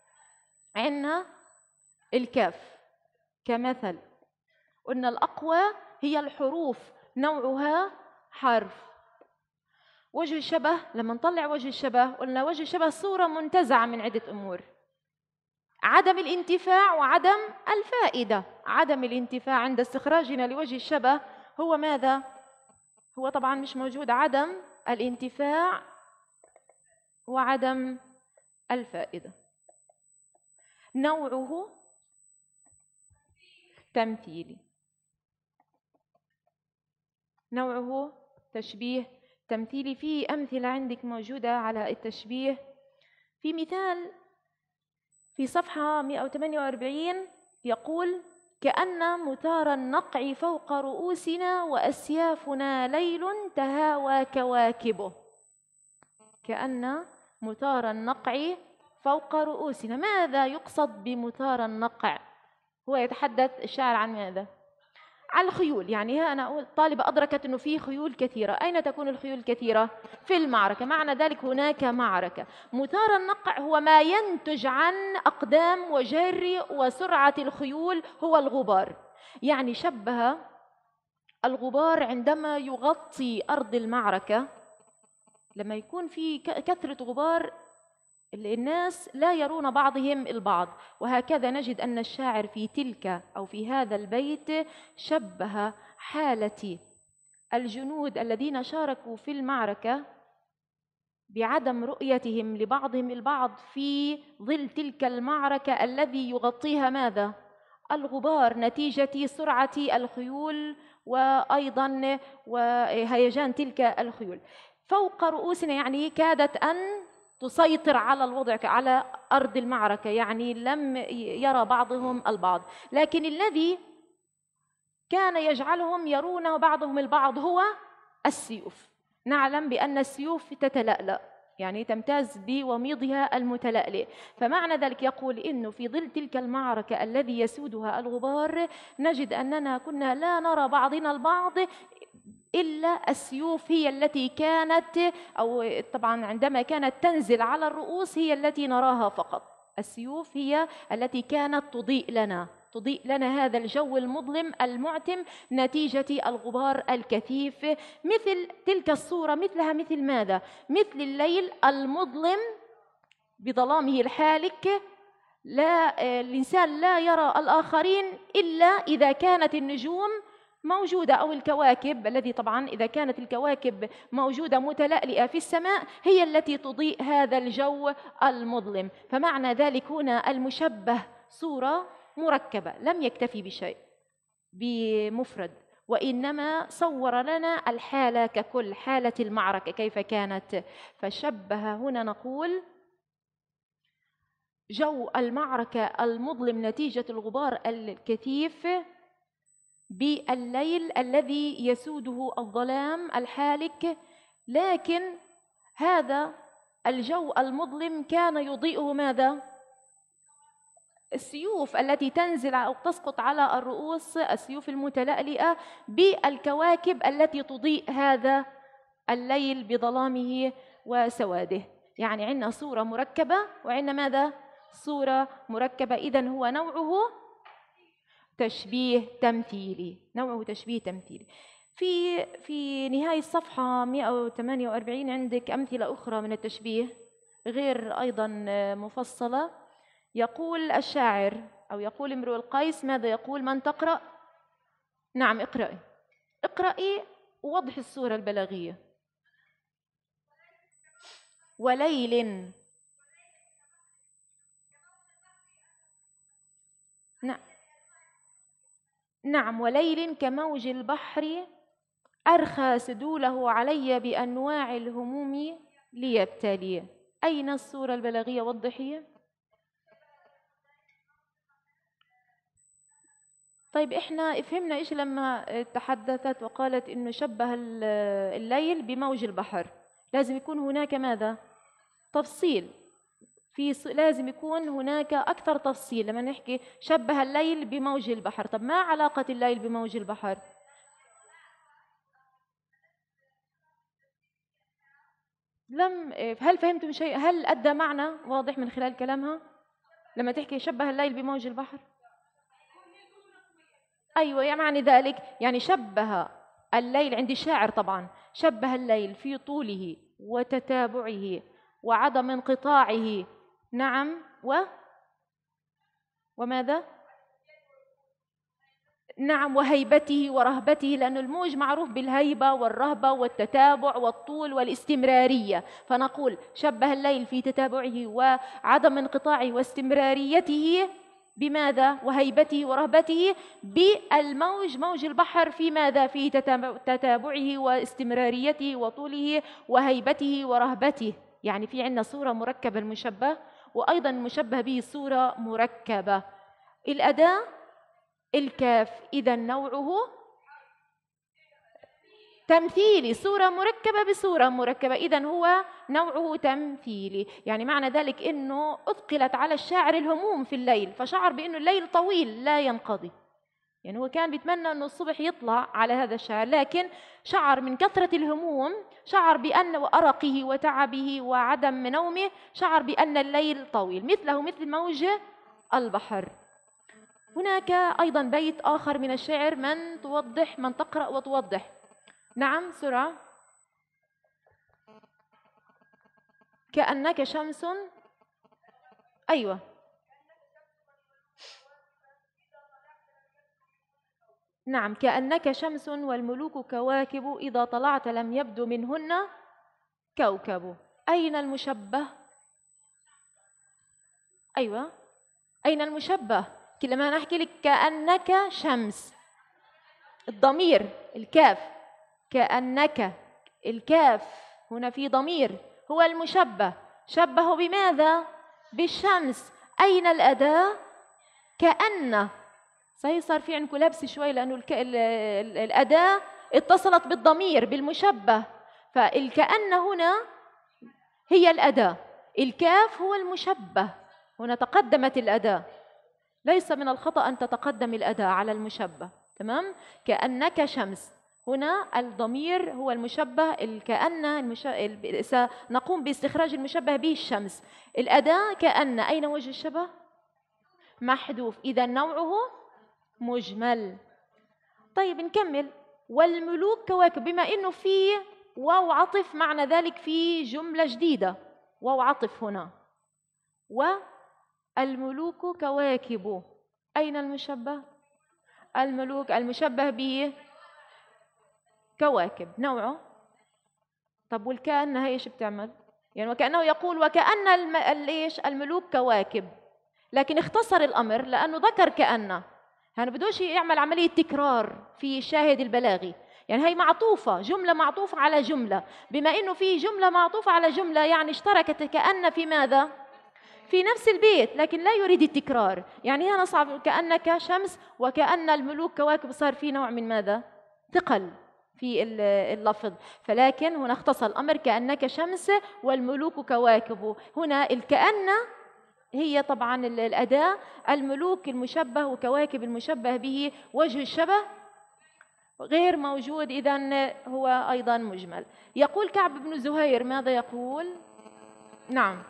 عندنا الكاف كمثل. قلنا الأقوى هي الحروف نوعها حرف. وجه الشبه، لما نطلع وجه الشبه قلنا وجه الشبه صورة منتزعة من عدة أمور: عدم الانتفاع وعدم الفائدة. عدم الانتفاع عند استخراجنا لوجه الشبه هو ماذا؟ هو طبعا مش موجود. عدم الانتفاع وعدم الفائدة. نوعه تمثيلي. نوعه تشبيه تمثيلي. في أمثلة عندك موجودة على التشبيه. في مثال في صفحة 148 يقول: كأن مطار النقع فوق رؤوسنا وأسيافنا ليل تهاوى كواكبه. كأن مطار النقع فوق رؤوسنا. ماذا يقصد بمطار النقع؟ هو يتحدث الشاعر عن ماذا؟ عن الخيول. يعني أنا أقول طالبة أدركت أنه في خيول كثيرة. أين تكون الخيول الكثيرة؟ في المعركة. معنى ذلك هناك معركة. مطار النقع هو ما ينتج عن أقدام وجري وسرعة الخيول، هو الغبار. يعني شبه الغبار عندما يغطي أرض المعركة. لما يكون في كثرة غبار الناس لا يرون بعضهم البعض. وهكذا نجد أن الشاعر في تلك أو في هذا البيت شبه حالة الجنود الذين شاركوا في المعركة بعدم رؤيتهم لبعضهم البعض في ظل تلك المعركة الذي يغطيها ماذا؟ الغبار، نتيجة سرعة الخيول وأيضا وهيجان تلك الخيول. فوق رؤوسنا يعني كادت أن تسيطر على الوضع على أرض المعركة، يعني لم يرى بعضهم البعض. لكن الذي كان يجعلهم يرون بعضهم البعض هو السيوف. نعلم بأن السيوف تتلألأ يعني تمتاز بوميضها المتلألئ. فمعنى ذلك يقول إنه في ظل تلك المعركة الذي يسودها الغبار نجد أننا كنا لا نرى بعضنا البعض إلا السيوف هي التي كانت، أو طبعا عندما كانت تنزل على الرؤوس هي التي نراها فقط. السيوف هي التي كانت تضيء لنا هذا الجو المظلم المعتم نتيجة الغبار الكثيف. مثل تلك الصورة، مثلها مثل ماذا؟ مثل الليل المظلم بظلامه الحالك، الإنسان لا يرى الآخرين إلا إذا كانت النجوم موجودة أو الكواكب، الذي طبعا إذا كانت الكواكب موجودة متلألئة في السماء هي التي تضيء هذا الجو المظلم. فمعنى ذلك هنا المشبه صورة مركبة، لم يكتفي بشيء بمفرد، وإنما صور لنا الحالة ككل، حالة المعركة كيف كانت. فشبه هنا نقول جو المعركة المظلم نتيجة الغبار الكثيف بالليل الذي يسوده الظلام الحالك، لكن هذا الجو المظلم كان يضيئه ماذا؟ السيوف التي تنزل أو تسقط على الرؤوس، السيوف المتلألئة بالكواكب التي تضيء هذا الليل بظلامه وسواده. يعني عندنا صورة مركبة وعندنا ماذا؟ صورة مركبة. إذن هو نوعه تشبيه تمثيلي، نوعه تشبيه تمثيلي. في نهاية الصفحة 148 عندك أمثلة أخرى من التشبيه غير أيضا مفصلة. يقول الشاعر أو يقول امرؤ القيس، ماذا يقول؟ من تقرأ؟ نعم اقرأي ووضح الصورة البلاغية. وليل، نعم وليل كموج البحر أرخى سدوله علي بأنواع الهموم ليبتلي. أين الصورة البلاغية؟ وضحي. طيب إحنا فهمنا إيش لما تحدثت وقالت إنه شبه الليل بموج البحر، لازم يكون هناك ماذا؟ تفصيل. لازم يكون هناك أكثر تفصيل لما نحكي شبه الليل بموج البحر. طب ما علاقة الليل بموج البحر؟ هل فهمتم شيء؟ هل أدى معنى واضح من خلال كلامها لما تحكي شبه الليل بموج البحر؟ أيوة، يعني ذلك يعني شبه الليل عند الشاعر طبعا، شبه الليل في طوله وتتابعه وعدم انقطاعه. نعم، وماذا؟ نعم، وهيبته ورهبته، لأن الموج معروف بالهيبة والرهبة والتتابع والطول والاستمرارية. فنقول شبه الليل في تتابعه وعدم انقطاعه واستمراريته بماذا؟ وهيبته ورهبته بالموج، موج البحر، في ماذا؟ في تتابعه واستمراريته وطوله وهيبته ورهبته. يعني في عندنا صورة مركبة المشبه، وأيضا المشبه به صورة مركبة. الأداة الكاف، إذا نوعه تمثيلي، صورة مركبة بصورة مركبة، إذا هو نوعه تمثيلي. يعني معنى ذلك أنه أثقلت على الشاعر الهموم في الليل، فشعر بأنه الليل طويل لا ينقضي. يعني هو كان بيتمنى أنه الصبح يطلع على هذا الشاعر، لكن شعر من كثرة الهموم، شعر بأن وأرقه وتعبه وعدم نومه، شعر بأن الليل طويل، مثله مثل موج البحر. هناك أيضا بيت آخر من الشعر، من تقرأ وتوضح. نعم سرعة. كأنك شمس. أيوة، نعم، كأنك شمس والملوك كواكب إذا طلعت لم يبدو منهن كوكب. أين المشبه؟ أيوة، أين المشبه؟ لما نحكي لك كأنك شمس، الضمير الكاف، كأنك الكاف هنا في ضمير، هو المشبه. شبه بماذا؟ بالشمس. أين الأداة؟ كأن. صار في عندكم لبس شوي، لأنه الأداة اتصلت بالضمير بالمشبه، فالكأن هنا هي الأداة. الكاف هو المشبه، هنا تقدمت الأداة، ليس من الخطأ أن تتقدم الأداة على المشبه. تمام؟ كأنك شمس، هنا الضمير هو المشبه، كأن سنقوم باستخراج المشبه به الشمس. الأداة كأن، أين وجه الشبه؟ محذوف، إذا نوعه مجمل. طيب نكمل. والملوك كواكب، بما إنه في واو عطف، معنى ذلك في جملة جديدة، واو عطف هنا. والملوك كواكب، أين المشبه؟ الملوك المشبه به كواكب، نوعه. طب والكأن هي ايش بتعمل؟ يعني وكأنه يقول وكأن ايش؟ الملوك كواكب، لكن اختصر الأمر لأنه ذكر كأن، يعني بدوش يعمل عملية تكرار في الشاهد البلاغي. يعني هي معطوفة، جملة معطوفة على جملة، بما إنه في جملة معطوفة على جملة يعني اشتركت كأن في ماذا؟ في نفس البيت، لكن لا يريد التكرار. يعني هنا صعب، كأنك شمس وكأن الملوك كواكب، صار في نوع من ماذا؟ ثقل في اللفظ، فلكن هنا اختصر الأمر كأنك شمس والملوك كواكب. هنا الكأن هي طبعا الأداة، الملوك المشبه وكواكب المشبه به، وجه الشبه غير موجود، إذن هو أيضا مجمل. يقول كعب بن زهير، ماذا يقول؟ نعم.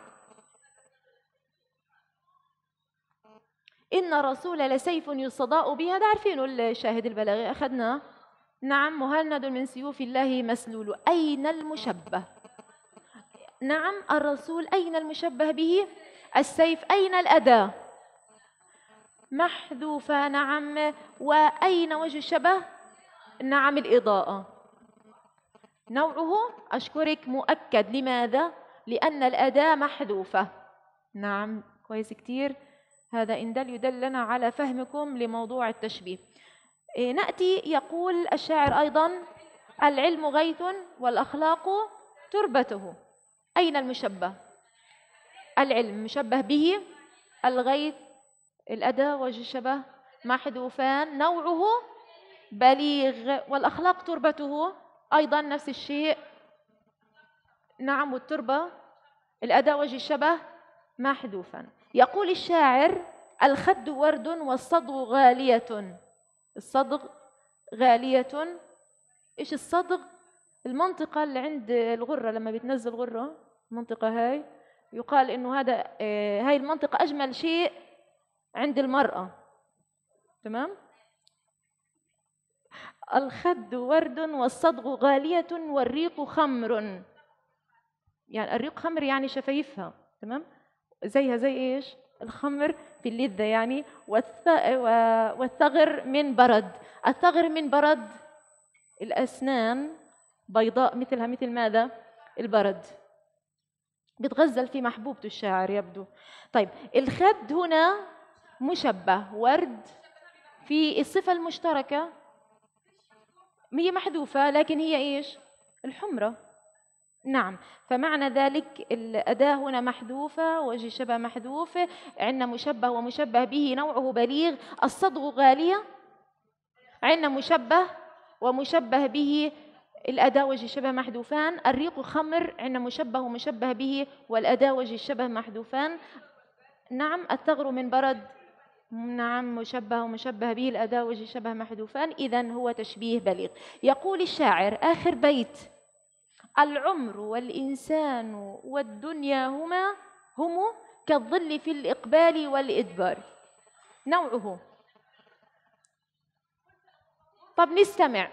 إن الرسول لسيف يستضاء به، هذا عارفينه الشاهد البلاغي أخذناه. نعم. مهند من سيوف الله مسلول، أين المشبه؟ نعم الرسول، أين المشبه به؟ السيف، أين الأداة؟ محذوفة، نعم. وأين وجه الشبه؟ نعم الإضاءة. نوعه أشكرك مؤكد، لماذا؟ لأن الأداة محذوفة. نعم كويس كتير، هذا إن دل يدلنا على فهمكم لموضوع التشبيه. نأتي، يقول الشاعر أيضا العلم غيث والأخلاق تربته، أين المشبه؟ العلم مشبه به، الغيث الأداة وجه الشبه محذوفان، نوعه بليغ، والأخلاق تربته أيضا نفس الشيء. نعم والتربة الأداة وجه الشبه محذوفا. يقول الشاعر الخد ورد والصدغ غالية. الصدغ غالية، إيش الصدغ؟ المنطقة اللي عند الغرة، لما بتنزل غرة المنطقة هاي، يقال إنه هذا هاي المنطقة أجمل شيء عند المرأة. تمام؟ الخد ورد والصدغ غالية والريق خمر، يعني الريق خمر يعني شفايفها. تمام؟ زيها زي إيش؟ الخمر في اللذة يعني. والثغر من برد، الثغر من برد، الأسنان بيضاء مثلها مثل ماذا؟ البرد. بتغزل في محبوبته الشاعر يبدو. طيب الخد هنا مشبه، ورد في الصفة المشتركة هي محذوفة، لكن هي إيش؟ الحمرة. نعم، فمعنى ذلك الأداة هنا محذوفة، وجه شبه محذوف، عندنا مشبه ومشبه به، نوعه بليغ. الصدغ غالية، عندنا مشبه ومشبه به، الأداة وجه الشبه محذوفان. الريق خمر، عندنا مشبه ومشبه به والأداة وجه الشبه محذوفان. نعم الثغر من برد، نعم مشبه ومشبه به، الأداة وجه الشبه محذوفان، إذن هو تشبيه بليغ. يقول الشاعر آخر بيت العمر والإنسان والدنيا هم كالظل في الإقبال والإدبار، نوعه. طب نستمع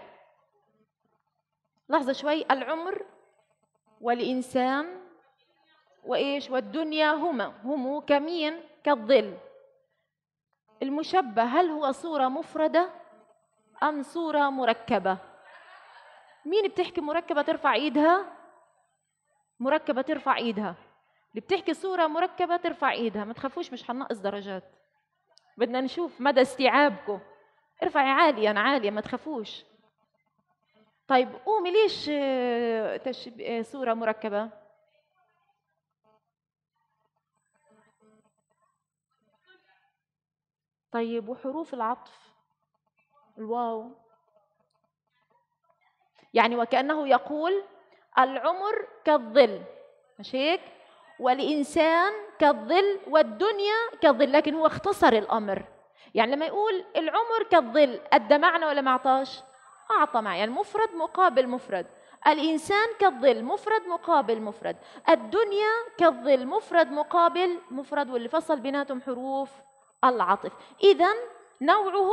لحظة شوي. العمر والإنسان وإيش والدنيا هم كمين؟ كالظل. المشبه هل هو صورة مفردة أم صورة مركبة؟ مين بتحكي مركبة ترفع إيدها؟ مركبة ترفع إيدها. اللي بتحكي صورة مركبة ترفع إيدها. ما تخافوش، مش حنقص درجات، بدنا نشوف مدى استيعابكم. ارفعي عاليا عاليا، ما تخافوش. طيب قومي، ليش صورة مركبة؟ طيب وحروف العطف؟ الواو. يعني وكأنه يقول العمر كالظل، مش هيك؟ والإنسان كالظل والدنيا كالظل، لكن هو اختصر الأمر. يعني لما يقول العمر كالظل أدى معنى ولا ما أعطاش؟ أعطى معنى، يعني مفرد مقابل مفرد. الإنسان كالظل مفرد مقابل مفرد. الدنيا كالظل مفرد مقابل مفرد، واللي فصل بيناتهم حروف العطف. إذن نوعه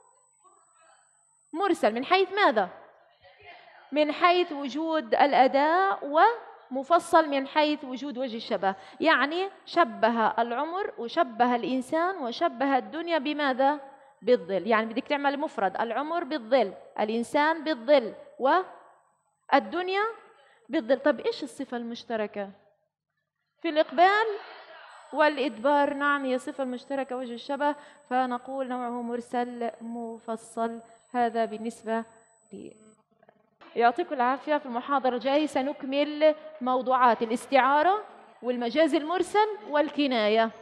مرسل من حيث ماذا؟ من حيث وجود الأداء، ومفصل من حيث وجود وجه الشبه. يعني شبه العمر وشبه الإنسان وشبه الدنيا بماذا؟ بالظل. يعني بدك تعمل مفرد، العمر بالظل، الإنسان بالظل، والدنيا بالظل. طب إيش الصفة المشتركة في الإقبال والإدبار؟ نعم، هي صفة المشتركة وجه الشبه، فنقول نوعه مرسل مفصل. هذا بالنسبة لي. يعطيكم العافية. في المحاضرة الجاية سنكمل موضوعات الاستعارة والمجاز المرسل والكناية.